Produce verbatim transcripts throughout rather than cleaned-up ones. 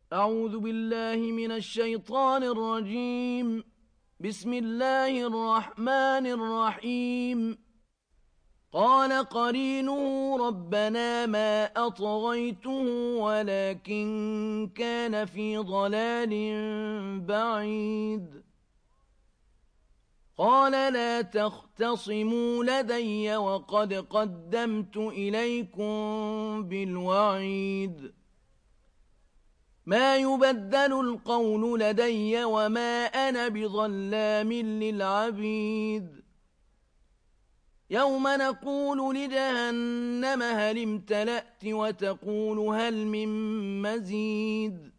أعوذ بالله من الشيطان الرجيم. بسم الله الرحمن الرحيم. قال قرينه ربنا ما أطغيته ولكن كان في ضلال بعيد. قال لا تختصموا لدي وقد قدمت إليكم بالوعيد. ما يبدل القول لدي وما أنا بظلام للعبيد. يوم نقول لجهنم هل امتلأت وتقول هل من مزيد.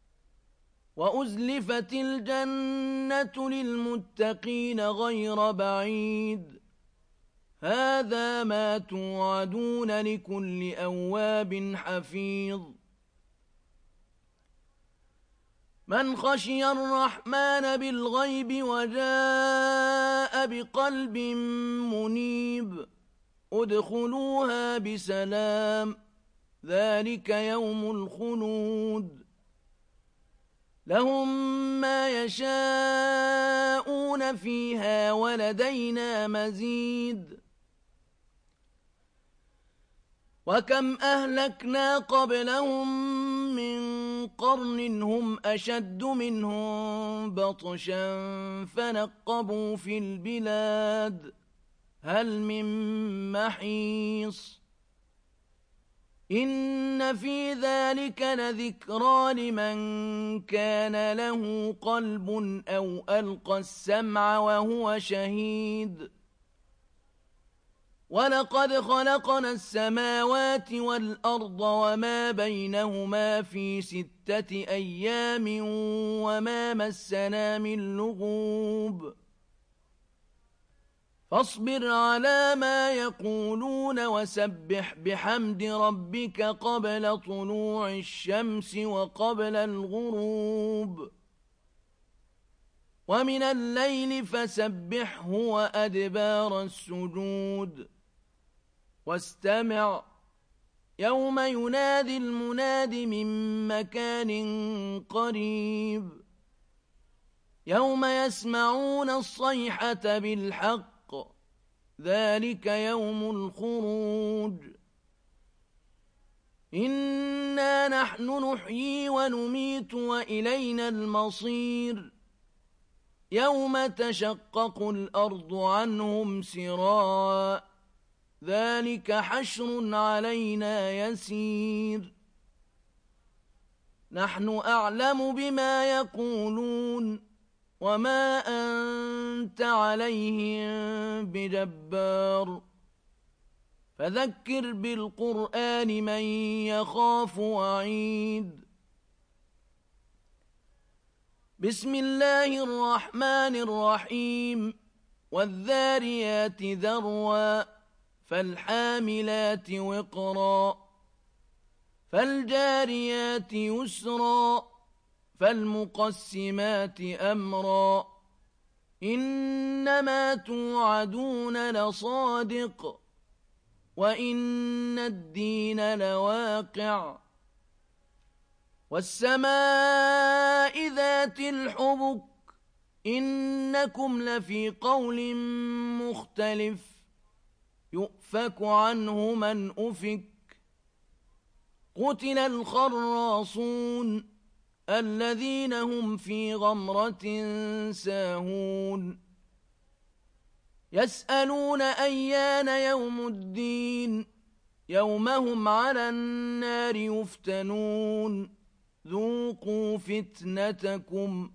وأزلفت الجنة للمتقين غير بعيد. هذا ما توعدون لكل أواب حفيظ. من خشي الرحمن بالغيب وجاء بقلب منيب ادخلوها بسلام ذلك يوم الخلود. لهم ما يشاءون فيها ولدينا مزيد. وكم أهلكنا قبلهم من قرن هم أشد منهم بطشا فنقبوا في البلاد هل من محيص. إن في ذلك لذكرى لمن كان له قلب أو ألقى السمع وهو شهيد. ولقد خلقنا السماوات والأرض وما بينهما في ستة أيام وما مسنا من لغوب. فاصبر على ما يقولون وسبح بحمد ربك قبل طلوع الشمس وقبل الغروب. ومن الليل فسبحه وأدبار السجود. واستمع يوم ينادي المناد من مكان قريب. يوم يسمعون الصيحة بالحق ذلك يوم الخروج. إنا نحن نحيي ونميت وإلينا المصير. يوم تشقق الأرض عنهم سراعا ذلك حشر علينا يسير. نحن أعلم بما يقولون وما أنت عليهم بجبار. فذكر بالقرآن من يخاف وعيد. بسم الله الرحمن الرحيم. والذاريات ذروا فالحاملات وقرا فالجاريات يسرا فالمقسمات أمرا إنما توعدون لصادق وإن الدين لواقع. والسماء ذات الحبك إنكم لفي قول مختلف. يؤفك عنه من أفك. قتل الخراصون الذين هم في غمرة ساهون. يسألون أيان يوم الدين يوم هم على النار يفتنون. ذوقوا فتنتكم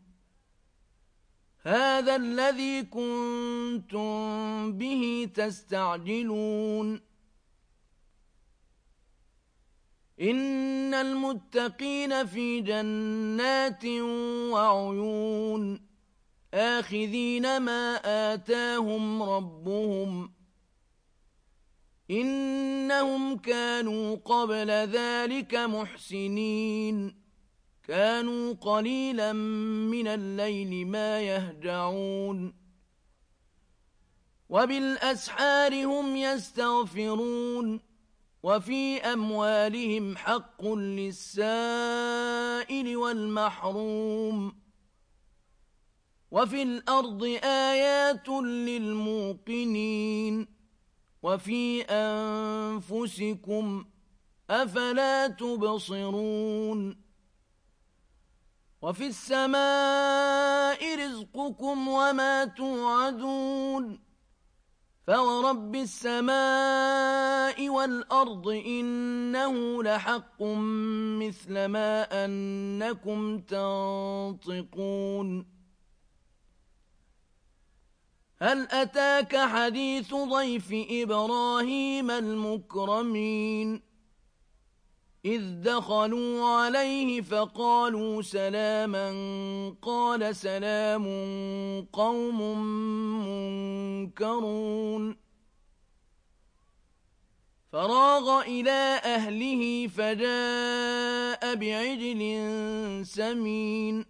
هذا الذي كنتم به تستعجلون. إن المتقين في جنات وعيون آخذين ما آتاهم ربهم. إنهم كانوا قبل ذلك محسنين. كانوا قليلا من الليل ما يهجعون. وبالأسحار هم يستغفرون. وفي أموالهم حق للسائل السائل والمحروم وفي الأرض آيات للموقنين وفي أنفسكم أفلا تبصرون وفي السماء رزقكم وما توعدون فورب السماء والأرض إنه لحق مثل ما أنكم تنطقون هل أتاك حديث ضيف إبراهيم المكرمين إذ دخلوا عليه فقالوا سلاما قال سلام قوم منكرون فراغ إلى أهله فجاء بعجل سمين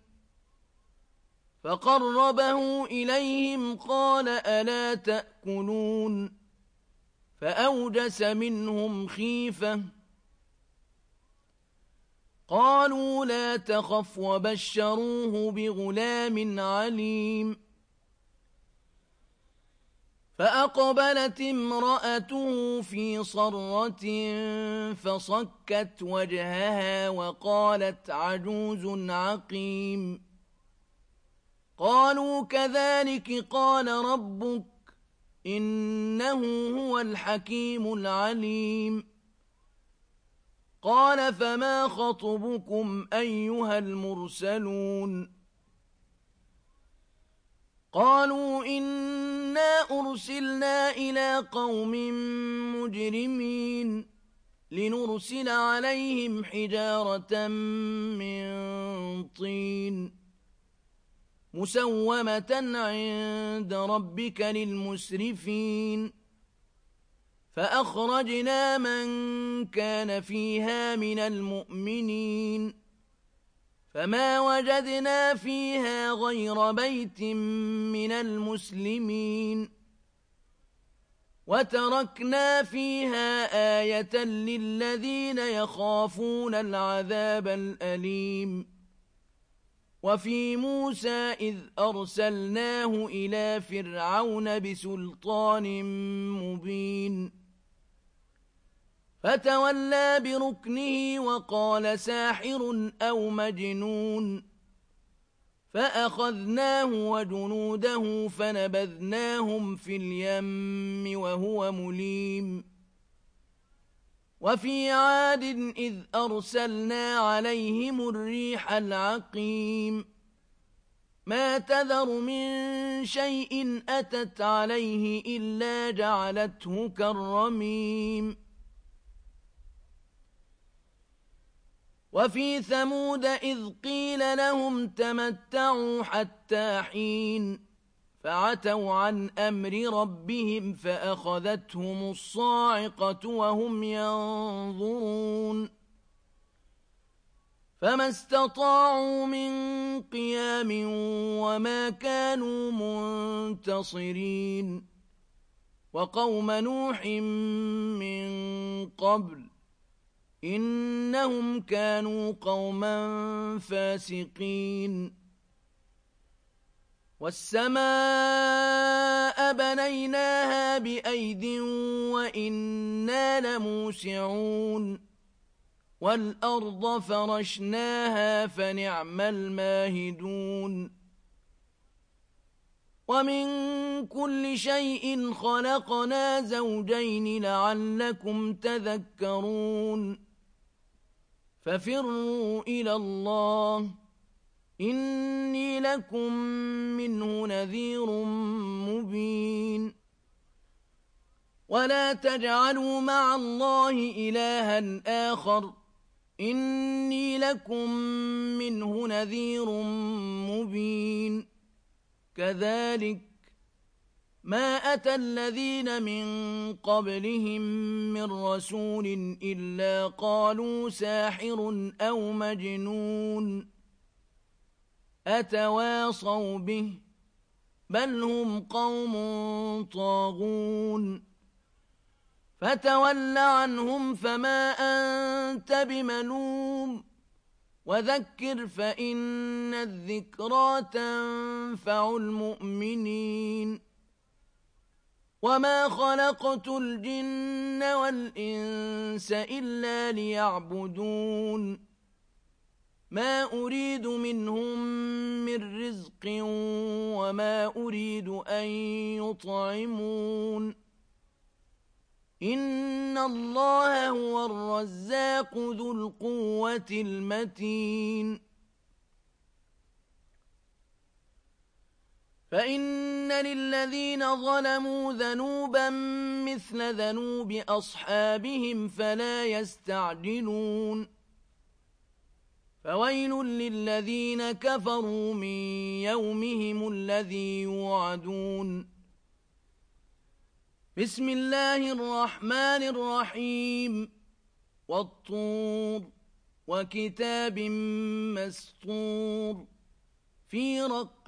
فقربه إليهم قال ألا تأكلون فأوجس منهم خيفة قالوا لا تخف وبشروه بغلام عليم فأقبلت امرأته في صرة فصكت وجهها وقالت عجوز عقيم قالوا كذلك قال ربك إنه هو الحكيم العليم قال فما خطبكم أيها المرسلون قالوا إنا أرسلنا إلى قوم مجرمين لنرسل عليهم حجارة من طين مسومة عند ربك للمسرفين فأخرجنا من كان فيها من المؤمنين فما وجدنا فيها غير بيت من المسلمين وتركنا فيها آية للذين يخافون العذاب الأليم وفي موسى إذ أرسلناه إلى فرعون بسلطان مبين فتولى بركنه وقال ساحر أو مجنون فأخذناه وجنوده فنبذناهم في اليم وهو مليم وفي عاد إذ أرسلنا عليهم الريح العقيم ما تذر من شيء أتت عليه إلا جعلته كالرميم وفي ثمود إذ قيل لهم تمتعوا حتى حين فعتوا عن أمر ربهم فأخذتهم الصاعقة وهم ينظرون فما استطاعوا من قيام وما كانوا منتصرين وقوم نوح من قبل إنهم كانوا قوما فاسقين والسماء بنيناها بأيد وإنا لموسعون والأرض فرشناها فنعم الماهدون ومن كل شيء خلقنا زوجين لعلكم تذكرون ففروا إلى الله إني لكم منه نذير مبين ولا تجعلوا مع الله إلها آخر إني لكم منه نذير مبين كذلك ما أتى الذين من قبلهم من رسول إلا قالوا ساحر أو مجنون أتواصوا به بل هم قوم طاغون فتول عنهم فما أنت بملوم وذكر فإن الذكرى تنفع المؤمنين وما خلقت الجن والإنس إلا ليعبدون ما أريد منهم من رزق وما أريد أن يطعمون إن الله هو الرزاق ذو القوة المتين فإن للذين ظلموا ذنوبا مثل ذنوب أصحابهم فلا يستعجلون فويل للذين كفروا من يومهم الذي يوعدون بسم الله الرحمن الرحيم والطور وكتاب مسطور في رق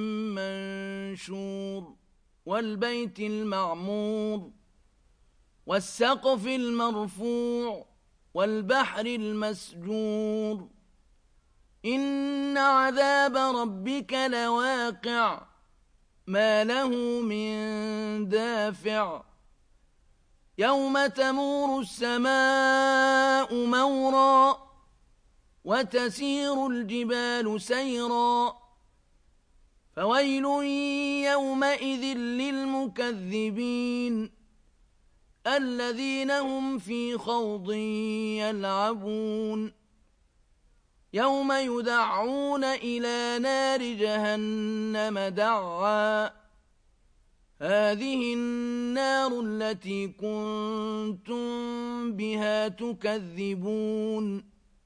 منشور والبيت المعمور والسقف المرفوع والبحر المسجور إن عذاب ربك لواقع ما له من دافع يوم تمور السماء مورا وتسير الجبال سيرا فويل يومئذ للمكذبين الذين هم في خوض يلعبون يوم يدعون إلى نار جهنم دعا هذه النار التي كنتم بها تكذبون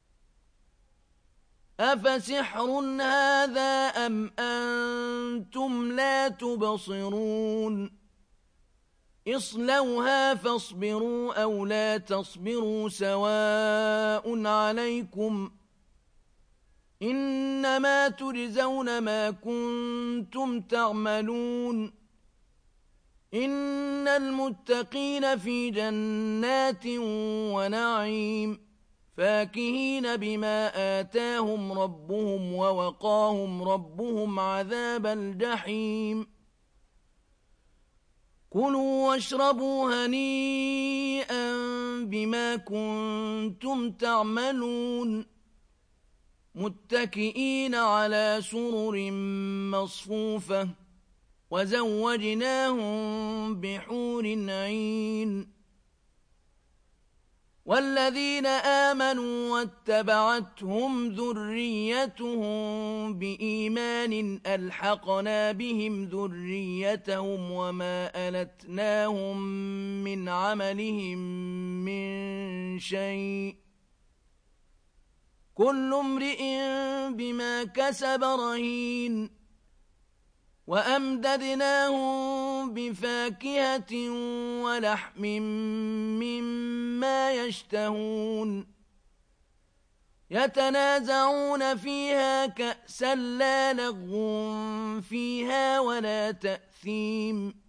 أفسحر هذا أم أنتم لا تبصرون اصلوها فاصبروا أو لا تصبروا سواء عليكم إنما تجزون ما كنتم تعملون إن المتقين في جنات ونعيم فاكهين بما آتاهم ربهم ووقاهم ربهم عذاب الجحيم كلوا واشربوا هنيئا بما كنتم تعملون متكئين على سرر مصفوفة وزوجناهم بحور عين والذين آمنوا واتبعتهم ذريتهم بإيمان ألحقنا بهم ذريتهم وما ألتناهم من عملهم من شيء كل امرئ بما كسب رهين وأمددناهم بفاكهة ولحم مما يشتهون يتنازعون فيها كأسا لا لغو فيها ولا تأثيم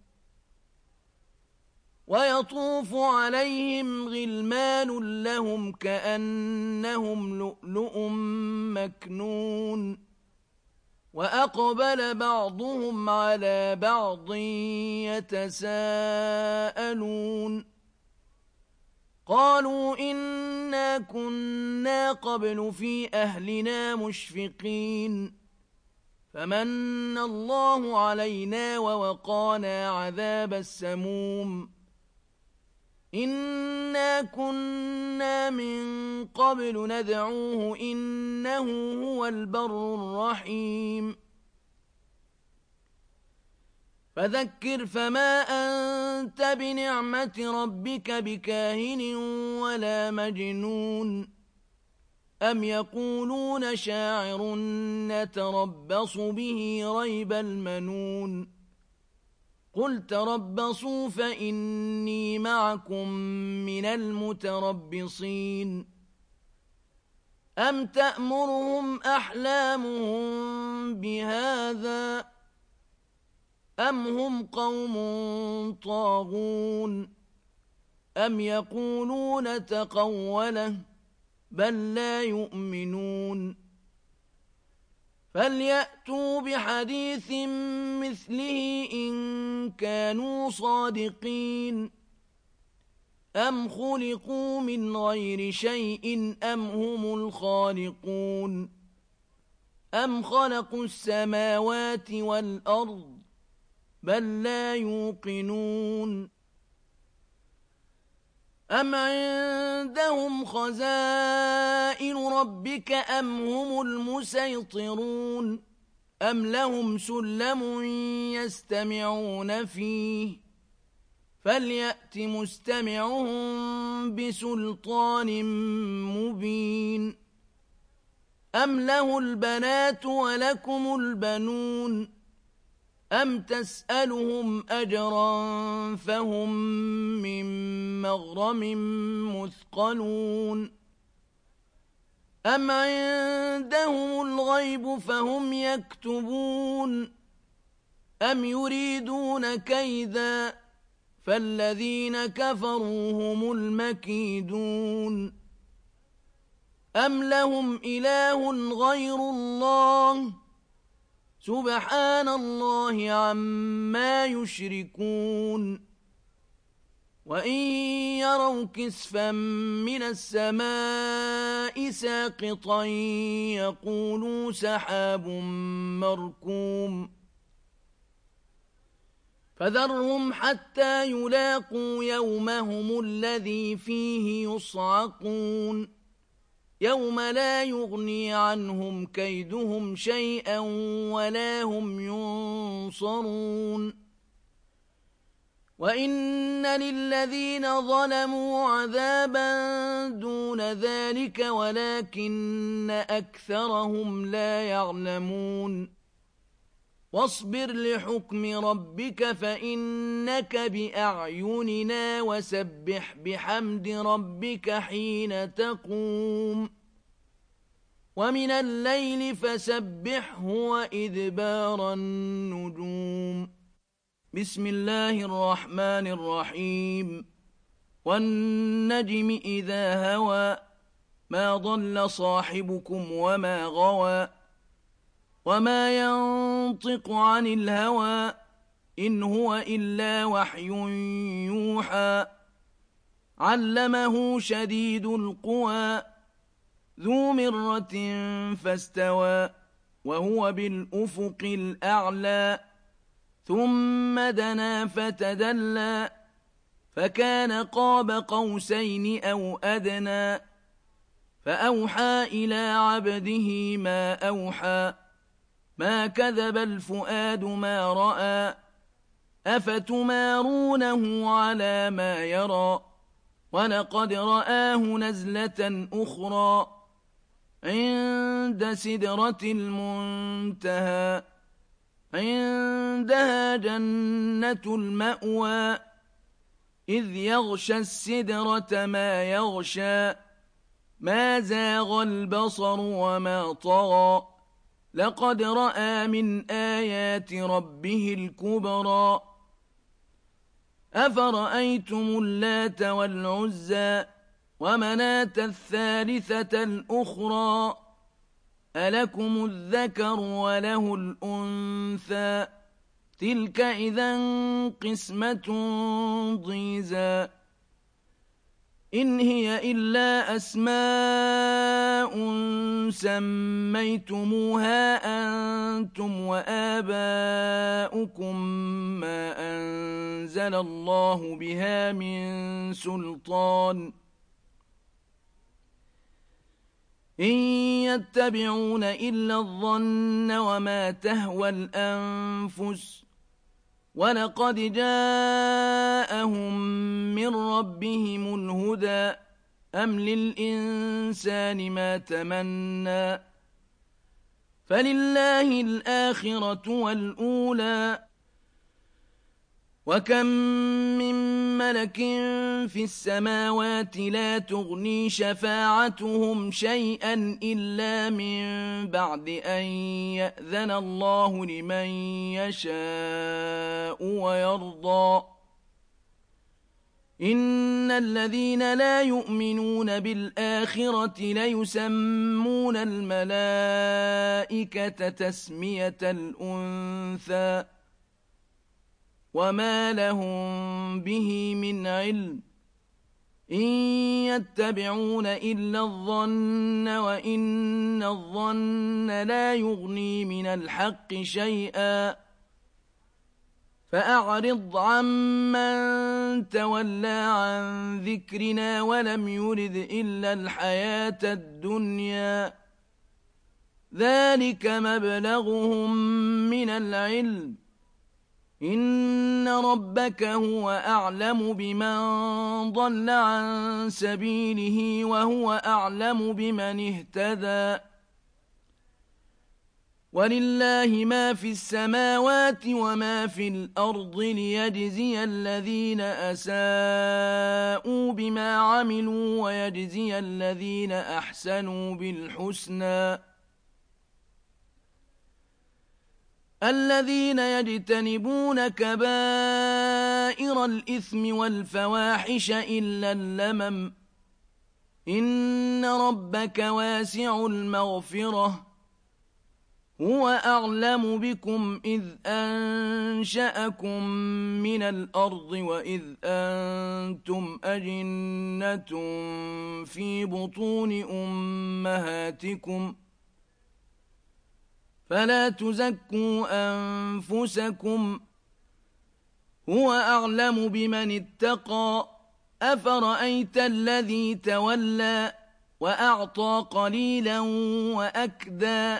ويطوف عليهم غلمان لهم كأنهم لؤلؤ مكنون وأقبل بعضهم على بعض يتساءلون قالوا إنا كنا قبل في أهلنا مشفقين فمن الله علينا ووقانا عذاب السموم إنا كنا من قبل ندعوه إنه هو البر الرحيم فذكر فما أنت بنعمة ربك بكاهن ولا مجنون أم يقولون شاعر نتربص به ريب المنون قل تربصوا فإني معكم من المتربصين أم تأمرهم أحلامهم بهذا أم هم قوم طاغون أم يقولون تقوله بل لا يؤمنون فليأتوا بحديث مثله إن كانوا صادقين أم خلقوا من غير شيء أم هم الخالقون أم خلقوا السماوات والأرض بل لا يوقنون أم عندهم خزائن ربك أم هم المسيطرون أم لهم سلم يستمعون فيه فليأت مستمعهم بسلطان مبين أم له البنات ولكم البنون أم تسألهم أجرا فهم من مغرم مثقلون أم عندهم الغيب فهم يكتبون أم يريدون كيدا فالذين كفروا هم المكيدون أم لهم إله غير الله سبحان الله عما يشركون وإن يروا كسفا من السماء ساقطا يقولوا سحاب مركوم فذرهم حتى يلاقوا يومهم الذي فيه يصعقون يوم لا يغني عنهم كيدهم شيئا ولا هم ينصرون وإن للذين ظلموا عذابا دون ذلك ولكن أكثرهم لا يعلمون واصبر لحكم ربك فإنك بأعيننا وسبح بحمد ربك حين تقوم ومن الليل فسبحه وإدبار النجوم بسم الله الرحمن الرحيم والنجم إذا هوى ما ضل صاحبكم وما غوى وما ينطق عن الهوى إن هو إلا وحي يوحى علمه شديد القوى ذو مرة فاستوى وهو بالأفق الأعلى ثم دنا فتدلى فكان قاب قوسين أو أدنى فأوحى إلى عبده ما أوحى ما كذب الفؤاد ما رأى أفتمارونه على ما يرى ولقد رآه نزلة أخرى عند سدرة المنتهى عندها جنة المأوى إذ يغشى السدرة ما يغشى ما زاغ البصر وما طغى لقد رأى من آيات ربه الكبرى أفرأيتم اللات والعزى ومناة الثالثة الأخرى ألكم الذكر وله الأنثى تلك إذا قسمة ضيزى إن هي إلا أسماء سميتموها أنتم وآباؤكم ما أنزل الله بها من سلطان إن يتبعون إلا الظن وما تهوى الأنفس ولقد جاءهم من ربهم الهدى أم للإنسان ما تمنى فلله الآخرة والأولى وكم من ملك في السماوات لا تغني شفاعتهم شيئا إلا من بعد أن يأذن الله لمن يشاء ويرضى إن الذين لا يؤمنون بالآخرة ليسمون الملائكة تسمية الأنثى وما لهم به من علم إن يتبعون إلا الظن وإن الظن لا يغني من الحق شيئا فأعرض عمن تولى عن ذكرنا ولم يرد إلا الحياة الدنيا ذلك مبلغهم من العلم إن ربك هو أعلم بمن ضل عن سبيله وهو أعلم بمن اهتدى ولله ما في السماوات وما في الأرض ليجزي الذين أساءوا بما عملوا ويجزي الذين أحسنوا بالحسنى الذين يجتنبون كبائر الإثم والفواحش إلا اللمم إن ربك واسع المغفرة هو أعلم بكم إذ أنشأكم من الأرض وإذ أنتم أجنة في بطون أمهاتكم فلا تزكوا أنفسكم هو أعلم بمن اتقى أفرأيت الذي تولى وأعطى قليلا وأكدى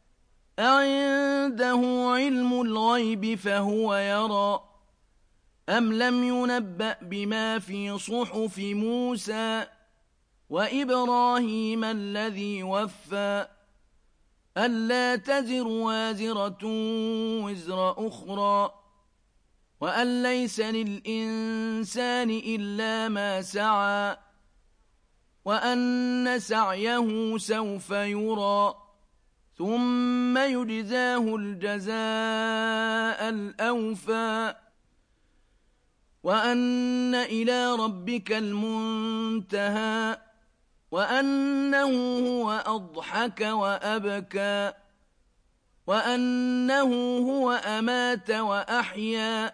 أعنده علم الغيب فهو يرى أم لم ينبأ بما في صحف موسى وإبراهيم الذي وفى ألا تزر وازرة وزر أخرى وأن ليس للإنسان إلا ما سعى وأن سعيه سوف يرى ثم يجزاه الجزاء الأوفى وأن إلى ربك المنتهى وأنه هو أضحك وأبكى وأنه هو أمات وأحيا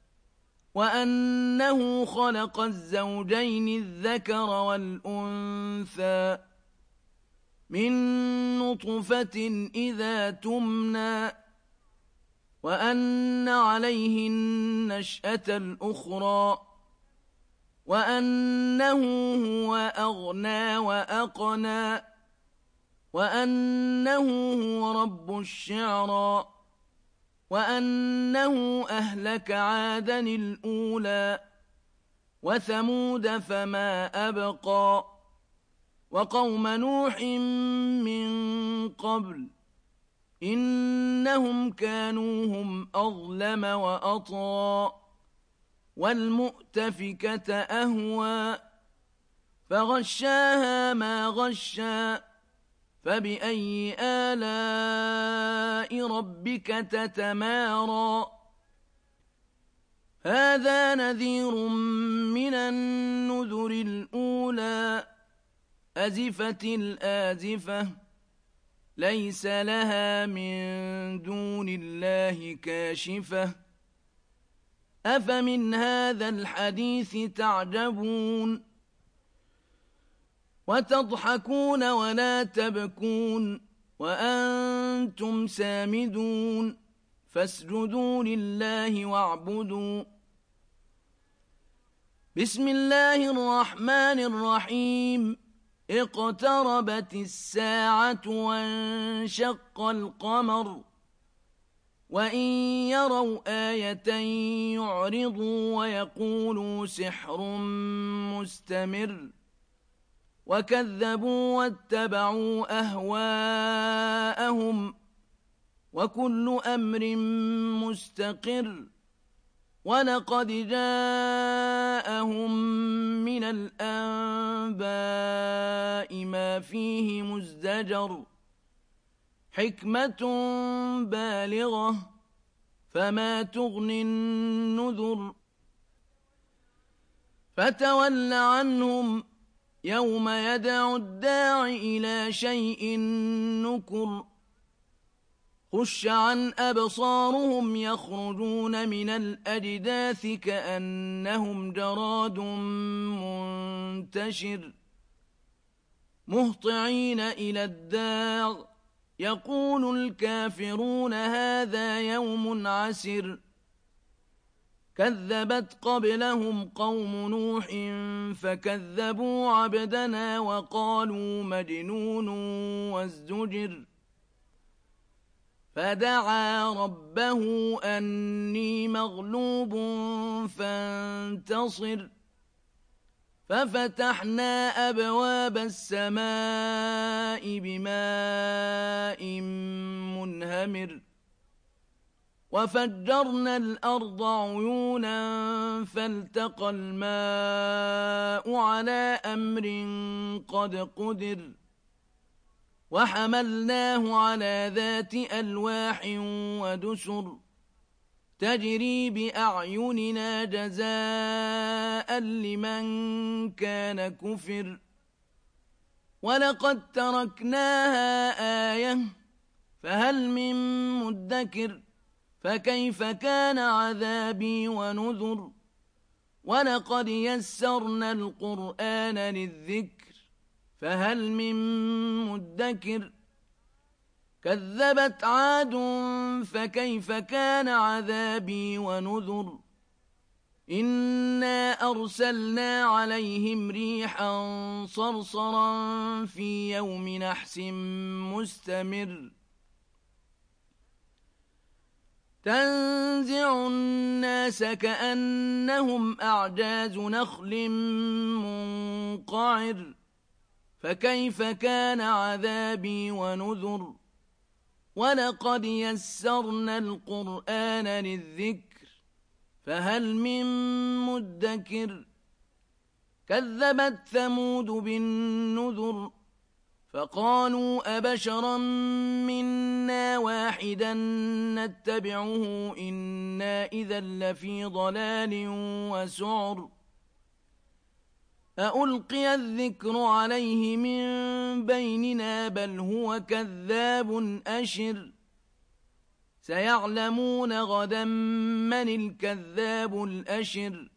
وأنه خلق الزوجين الذكر والأنثى من نطفة إذا تمنى وأن عليه النشأة الأخرى وأنه هو أغنى وأقنى وأنه هو رب الشعرى وأنه أهلك عادا الأولى وثمود فما أبقى وقوم نوح من قبل إنهم كانوا هم أظلم وأطغى والمؤتفكة أهوى فغشاها ما غشى فبأي آلاء ربك تتمارى هذا نذير من النذر الأولى أزفت الآزفة ليس لها من دون الله كاشفة أفمن هذا الحديث تعجبون وتضحكون ولا تبكون وأنتم سامدون فاسجدوا لله واعبدوا بسم الله الرحمن الرحيم اقتربت الساعة وانشق القمر وإن يروا آية يعرضوا ويقولوا سحر مستمر وكذبوا واتبعوا أهواءهم وكل أمر مستقر ولقد جاءهم من الأنباء ما فيه مزدجر حكمة بالغة فما تغني النذر فتول عنهم يوم يدعو الداع إلى شيء نكر خش عن أبصارهم يخرجون من الأجداث كأنهم جراد منتشر مهطعين إلى الداع يقول الكافرون هذا يوم عسر كذبت قبلهم قوم نوح فكذبوا عبدنا وقالوا مجنون وازدجر فدعا ربه أني مغلوب فانتصر ففتحنا أبواب السماء بماء منهمر وفجرنا الأرض عيونا فالتقى الماء على أمر قد قدر وحملناه على ذات ألواح ودسر تجري بأعيننا جزاء لمن كان كفر ولقد تركناها آية فهل من مدكر فكيف كان عذابي ونذر ولقد يسرنا القرآن للذكر فهل من مدكر كذبت عاد فكيف كان عذابي ونذر إنا أرسلنا عليهم ريحا صرصرا في يوم نحس مستمر تنزع الناس كأنهم أعجاز نخل منقعر فكيف كان عذابي ونذر ولقد يسرنا القرآن للذكر فهل من مدكر كذبت ثمود بالنذر فقالوا أبشرا منا واحدا نتبعه إنا إذا لفي ضلال وسعر أألقي الذكر عليه من بيننا بل هو كذاب أشر سيعلمون غدا من الكذاب الأشر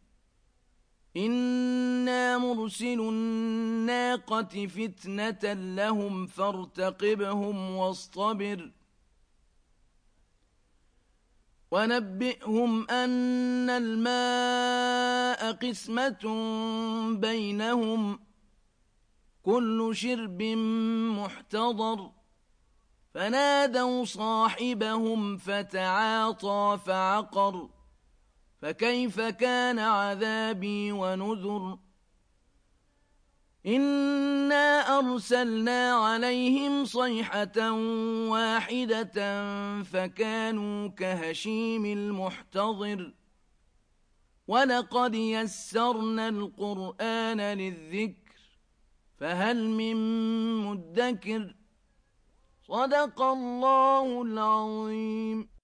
إنا مرسل الناقة فتنة لهم فارتقبهم واصطبر ونبئهم أن الماء قسمة بينهم كل شرب محتضر فنادوا صاحبهم فتعاطى فعقر فكيف كان عذابي ونذر إنا أرسلنا عليهم صيحة واحدة فكانوا كهشيم المحتضر ولقد يسرنا القرآن للذكر فهل من مدكر صدق الله العظيم.